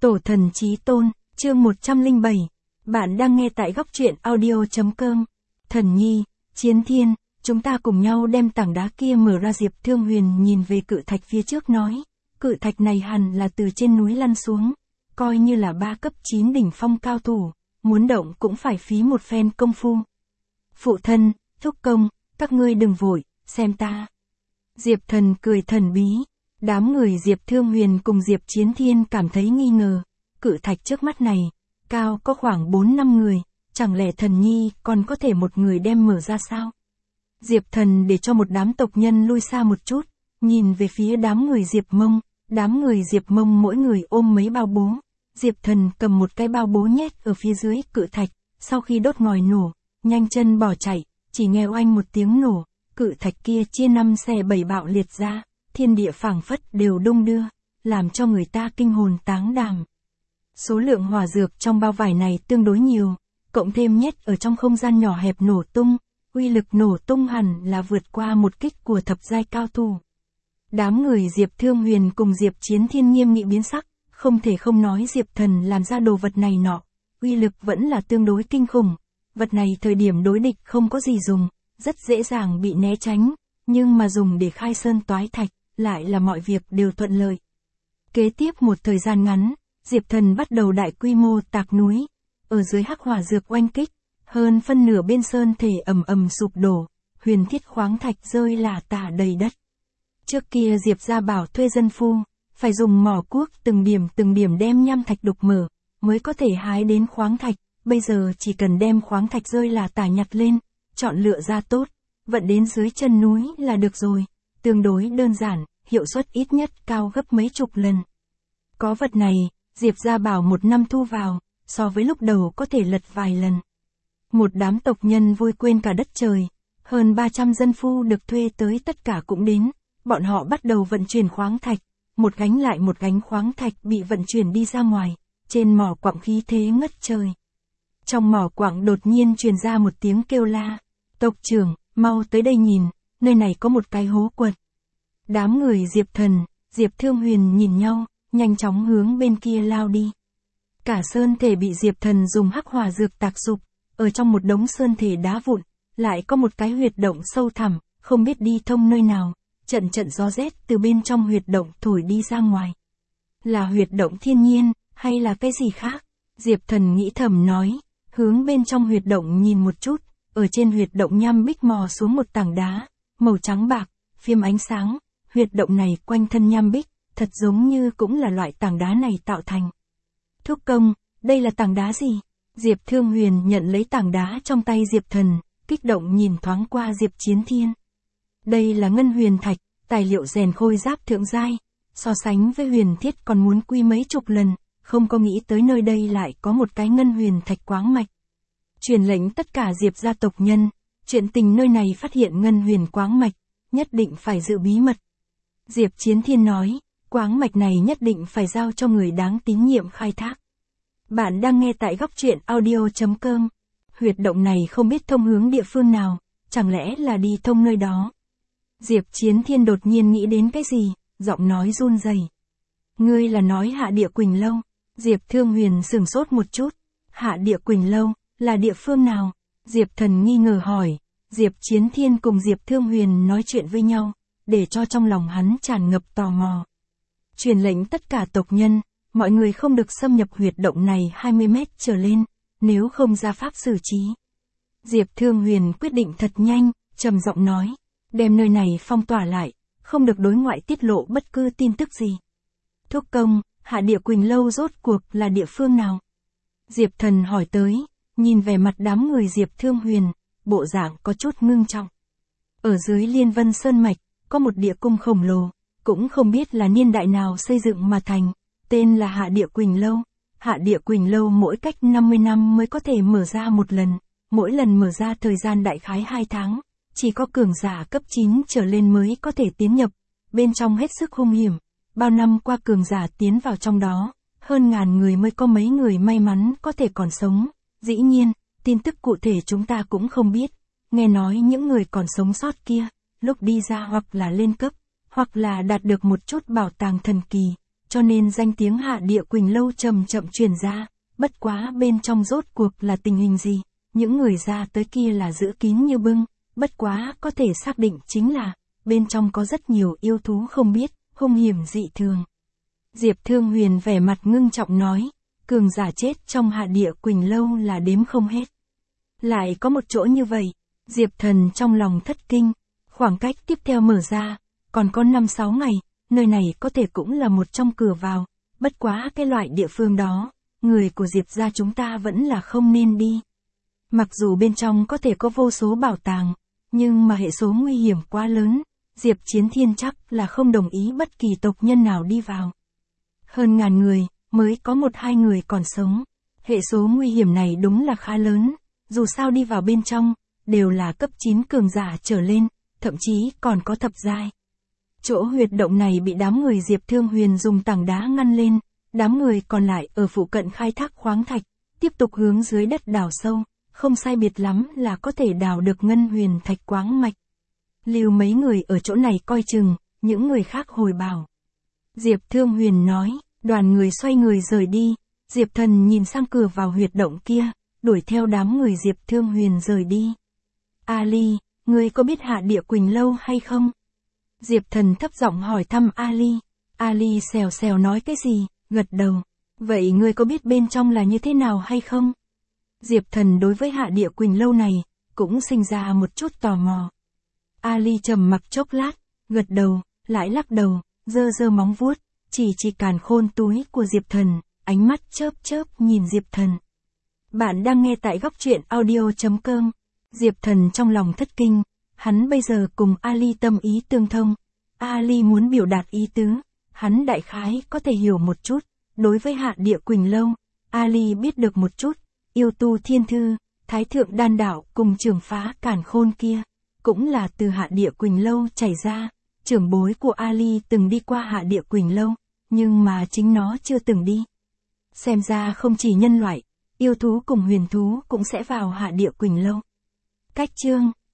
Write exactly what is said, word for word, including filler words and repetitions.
Tổ thần chí tôn, chương một trăm lẻ bảy. Bạn đang nghe tại góc truyện audio.com. Thần nhi, Chiến Thiên, chúng ta cùng nhau đem tảng đá kia mở ra. Diệp Thương Huyền nhìn về cự thạch phía trước nói, cự thạch này hẳn là từ trên núi lăn xuống, coi như là ba cấp chín đỉnh phong cao thủ, muốn động cũng phải phí một phen công phu. Phụ thân, thúc công, các ngươi đừng vội, xem ta. Diệp Thần cười thần bí. Đám người Diệp Thương Huyền cùng Diệp Chiến Thiên cảm thấy nghi ngờ, cự thạch trước mắt này, cao có khoảng bốn năm người, chẳng lẽ thần nhi còn có thể một người đem mở ra sao? Diệp Thần để cho một đám tộc nhân lui xa một chút, nhìn về phía đám người Diệp Mông, đám người Diệp Mông mỗi người ôm mấy bao bố, Diệp Thần cầm một cái bao bố nhét ở phía dưới cự thạch, sau khi đốt ngòi nổ, nhanh chân bỏ chạy, chỉ nghe oanh một tiếng nổ, cự thạch kia chia năm xẻ bảy bạo liệt ra. Thiên địa phảng phất đều đung đưa, làm cho người ta kinh hồn táng đảm. Số lượng hỏa dược trong bao vải này tương đối nhiều, cộng thêm nhét ở trong không gian nhỏ hẹp nổ tung, uy lực nổ tung hẳn là vượt qua một kích của thập giai cao thủ. Đám người Diệp Thương Huyền cùng Diệp Chiến Thiên nghiêm nghị biến sắc, không thể không nói Diệp Thần làm ra đồ vật này nọ, uy lực vẫn là tương đối kinh khủng. Vật này thời điểm đối địch không có gì dùng, rất dễ dàng bị né tránh, nhưng mà dùng để khai sơn toái thạch, lại là mọi việc đều thuận lợi. Kế tiếp một thời gian ngắn, Diệp Thần bắt đầu đại quy mô tạc núi, ở dưới hắc hỏa dược oanh kích, hơn phân nửa bên sơn thể ầm ầm sụp đổ, huyền thiết khoáng thạch rơi lả tả đầy đất. Trước kia Diệp gia bảo thuê dân phu, phải dùng mỏ cuốc từng điểm từng điểm đem nham thạch đục mở, mới có thể hái đến khoáng thạch, bây giờ chỉ cần đem khoáng thạch rơi lả tả nhặt lên, chọn lựa ra tốt, vận đến dưới chân núi là được rồi, tương đối đơn giản, hiệu suất ít nhất cao gấp mấy chục lần. Có vật này, Diệp gia bảo một năm thu vào, so với lúc đầu có thể lật vài lần. Một đám tộc nhân vui quên cả đất trời, hơn ba trăm dân phu được thuê tới tất cả cũng đến, bọn họ bắt đầu vận chuyển khoáng thạch, một gánh lại một gánh khoáng thạch bị vận chuyển đi ra ngoài, trên mỏ quặng khí thế ngất trời. Trong mỏ quặng đột nhiên truyền ra một tiếng kêu la, tộc trưởng, mau tới đây nhìn, nơi này có một cái hố quật. Đám người Diệp Thần, Diệp Thương Huyền nhìn nhau, nhanh chóng hướng bên kia lao đi. Cả sơn thể bị Diệp Thần dùng hắc hỏa dược tạc sụp, ở trong một đống sơn thể đá vụn, lại có một cái huyệt động sâu thẳm, không biết đi thông nơi nào, trận trận gió rét từ bên trong huyệt động thổi đi ra ngoài. Là huyệt động thiên nhiên, hay là cái gì khác? Diệp Thần nghĩ thầm nói, hướng bên trong huyệt động nhìn một chút, ở trên huyệt động nham bích mò xuống một tảng đá, màu trắng bạc, phiêm ánh sáng. Huyệt động này quanh thân nham bích, thật giống như cũng là loại tảng đá này tạo thành. Thúc công, đây là tảng đá gì? Diệp Thương Huyền nhận lấy tảng đá trong tay Diệp Thần, kích động nhìn thoáng qua Diệp Chiến Thiên. Đây là ngân huyền thạch, tài liệu rèn khôi giáp thượng giai, so sánh với huyền thiết còn muốn quý mấy chục lần, không có nghĩ tới nơi đây lại có một cái ngân huyền thạch quáng mạch. Truyền lệnh tất cả Diệp gia tộc nhân, chuyện tình nơi này phát hiện ngân huyền quáng mạch, nhất định phải giữ bí mật. Diệp Chiến Thiên nói, quáng mạch này nhất định phải giao cho người đáng tín nhiệm khai thác. Bạn đang nghe tại góc truyện audio.com. Huyệt động này không biết thông hướng địa phương nào, chẳng lẽ là đi thông nơi đó. Diệp Chiến Thiên đột nhiên nghĩ đến cái gì, giọng nói run rẩy. Ngươi là nói Hạ Địa Quỳnh Lâu? Diệp Thương Huyền sửng sốt một chút. Hạ Địa Quỳnh Lâu, là địa phương nào? Diệp Thần nghi ngờ hỏi. Diệp Chiến Thiên cùng Diệp Thương Huyền nói chuyện với nhau, để cho trong lòng hắn tràn ngập tò mò. Truyền lệnh tất cả tộc nhân, mọi người không được xâm nhập huyệt động này hai mươi mét trở lên, nếu không ra pháp xử trí. Diệp Thương Huyền quyết định thật nhanh, trầm giọng nói, đem nơi này phong tỏa lại, không được đối ngoại tiết lộ bất cứ tin tức gì. Thúc công, Hạ Địa Quỳnh Lâu rốt cuộc là địa phương nào? Diệp Thần hỏi tới, nhìn về mặt đám người Diệp Thương Huyền, bộ dạng có chút ngưng trọng. Ở dưới Liên Vân Sơn Mạch, có một địa cung khổng lồ, cũng không biết là niên đại nào xây dựng mà thành, tên là Hạ Địa Quỳnh Lâu. Hạ Địa Quỳnh Lâu mỗi cách năm mươi năm mới có thể mở ra một lần, mỗi lần mở ra thời gian đại khái hai tháng, chỉ có cường giả cấp chín trở lên mới có thể tiến nhập, bên trong hết sức hung hiểm, bao năm qua cường giả tiến vào trong đó, hơn ngàn người mới có mấy người may mắn có thể còn sống, dĩ nhiên, tin tức cụ thể chúng ta cũng không biết, nghe nói những người còn sống sót kia, lúc đi ra hoặc là lên cấp, hoặc là đạt được một chút bảo tàng thần kỳ, cho nên danh tiếng Hạ Địa Quỳnh Lâu chậm chậm truyền ra, bất quá bên trong rốt cuộc là tình hình gì, những người ra tới kia là giữ kín như bưng, bất quá có thể xác định chính là, bên trong có rất nhiều yêu thú không biết, hung hiểm dị thường. Diệp Thương Huyền vẻ mặt ngưng trọng nói, cường giả chết trong Hạ Địa Quỳnh Lâu là đếm không hết. Lại có một chỗ như vậy, Diệp Thần trong lòng thất kinh, khoảng cách tiếp theo mở ra, còn có năm sáu ngày, nơi này có thể cũng là một trong cửa vào, bất quá cái loại địa phương đó, người của Diệp gia chúng ta vẫn là không nên đi. Mặc dù bên trong có thể có vô số bảo tàng, nhưng mà hệ số nguy hiểm quá lớn, Diệp Chiến Thiên chắc là không đồng ý bất kỳ tộc nhân nào đi vào. Hơn ngàn người, mới có một hai người còn sống. Hệ số nguy hiểm này đúng là khá lớn, dù sao đi vào bên trong, đều là cấp chín cường giả trở lên, thậm chí còn có thập giai. Chỗ huyệt động này bị đám người Diệp Thương Huyền dùng tảng đá ngăn lên, đám người còn lại ở phụ cận khai thác khoáng thạch, tiếp tục hướng dưới đất đào sâu, không sai biệt lắm là có thể đào được ngân huyền thạch quáng mạch. Lưu mấy người ở chỗ này coi chừng, những người khác hồi bảo. Diệp Thương Huyền nói, đoàn người xoay người rời đi, Diệp Thần nhìn sang cửa vào huyệt động kia, đuổi theo đám người Diệp Thương Huyền rời đi. Ali, ngươi có biết Hạ Địa Quỳnh Lâu hay không? Diệp Thần thấp giọng hỏi thăm Ali. Ali xèo xèo nói cái gì, gật đầu. Vậy ngươi có biết bên trong là như thế nào hay không? Diệp Thần đối với Hạ Địa Quỳnh Lâu này, cũng sinh ra một chút tò mò. Ali trầm mặc chốc lát, gật đầu, lại lắc đầu, giơ giơ móng vuốt, chỉ chỉ càn khôn túi của Diệp Thần, ánh mắt chớp chớp nhìn Diệp Thần. Bạn đang nghe tại góc truyện audio chấm com. Diệp Thần trong lòng thất kinh, hắn bây giờ cùng Ali tâm ý tương thông. Ali muốn biểu đạt ý tứ, hắn đại khái có thể hiểu một chút. Đối với Hạ Địa Quỳnh Lâu, Ali biết được một chút. Yêu tu thiên thư, thái thượng đan đạo cùng trưởng phá càn khôn kia, cũng là từ Hạ Địa Quỳnh Lâu chảy ra. Trưởng bối của Ali từng đi qua Hạ Địa Quỳnh Lâu, nhưng mà chính nó chưa từng đi. Xem ra không chỉ nhân loại, yêu thú cùng huyền thú cũng sẽ vào Hạ Địa Quỳnh Lâu. Cách chương